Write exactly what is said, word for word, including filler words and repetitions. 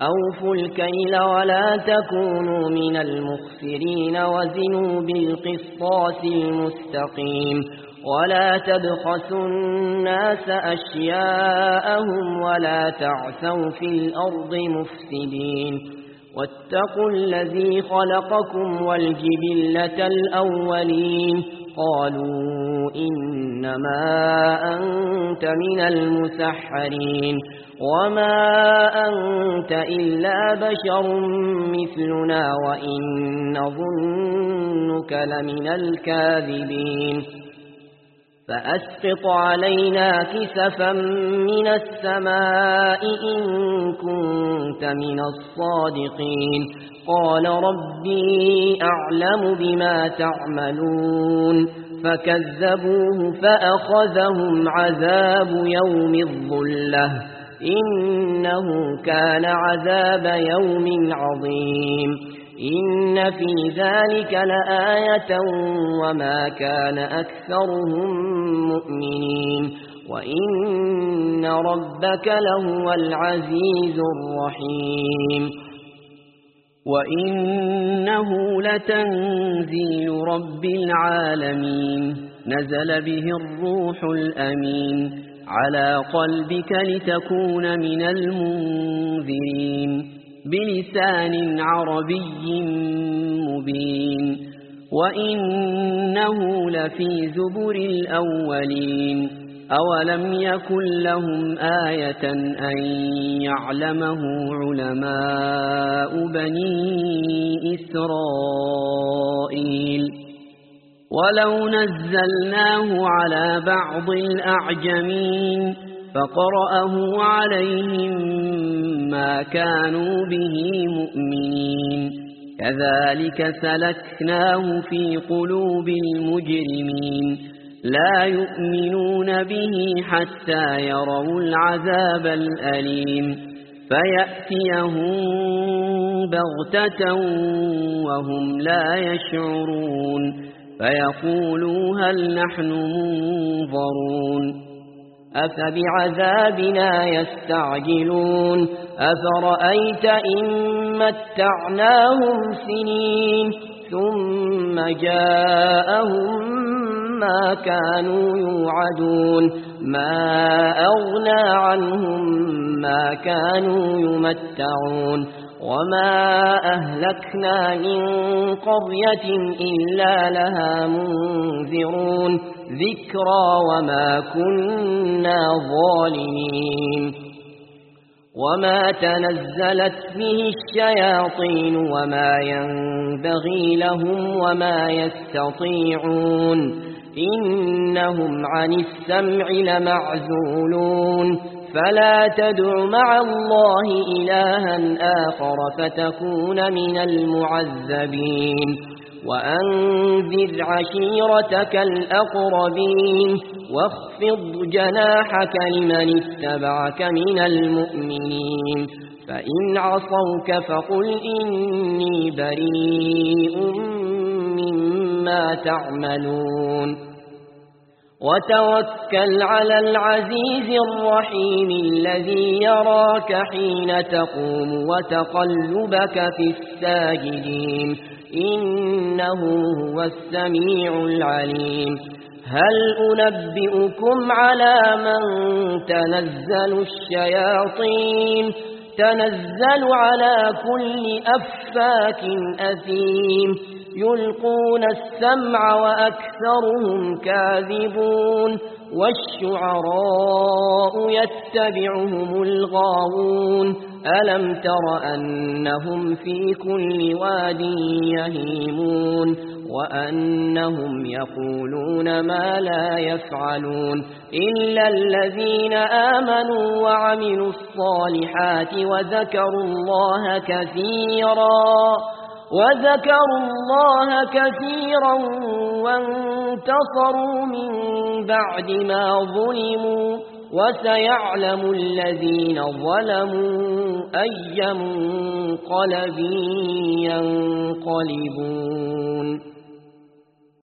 أوفوا الكيل ولا تكونوا من المخسرين وزنوا بالقسطاس المستقيم ولا تبخسوا الناس أشياءهم ولا تعثوا في الأرض مفسدين واتقوا الذي خلقكم والجبلة الأولين قالوا إنما أنت من المسحرين وما أنت إلا بشر مثلنا وإن نظنك لمن الكاذبين فأسقط علينا كسفا من السماء إن كنت من الصادقين قال ربي أعلم بما تعملون فكذبوه فأخذهم عذاب يوم الظلة إنه كان عذاب يوم عظيم إن في ذلك لآية وما كان أكثرهم مؤمنين وإن ربك لهو العزيز الرحيم وإنه لتنزيل رب العالمين نزل به الروح الأمين على قلبك لتكون من المنذرين بلسان عربي مبين وإنه لفي زبر الأولين أولم يكن لهم آية أن يعلمه علماء بني إسرائيل ولو نزلناه على بعض الأعجمين فقرأه عليهم ما كانوا به مؤمنين كذلك سلكناه في قلوب المجرمين لا يؤمنون به حتى يروا العذاب الأليم فيأتيهم بغتة وهم لا يشعرون فيقولوا هل نحن منظرون أفبعذابنا يستعجلون أفرأيت إن متعناهم سنين ثم جاءهم ما كانوا يوعدون ما أغنى عنهم ما كانوا يمتعون وما أهلكنا من قرية إلا لها منذرون ذكرى وما كنا ظالمين وما تنزلت به الشياطين وما ينبغي لهم وما يستطيعون إنهم عن السمع لمعزولون فلا تدع مع الله إلها آخر فتكون من المعذبين وأنذر عشيرتك الأقربين واخفض جناحك لمن اتبعك من المؤمنين فإن عصوك فقل إني بريء مما تعملون وتوكل على العزيز الرحيم الذي يراك حين تقوم وتقلبك في الساجدين إنه هو السميع العليم هل أنبئكم على من تنزل الشياطين تنزل على كل أفاك أثيم يلقون السمع وأكثرهم كاذبون والشعراء يتبعهم الغاوون ألم تر أنهم في كل واد يهيمون وأنهم يقولون ما لا يفعلون إلا الذين آمنوا وعملوا الصالحات وذكروا الله كثيرا وذكروا الله كثيرا وانتصروا من بعد ما ظلموا وسيعلم الذين ظلموا أي منقلب ينقلبون.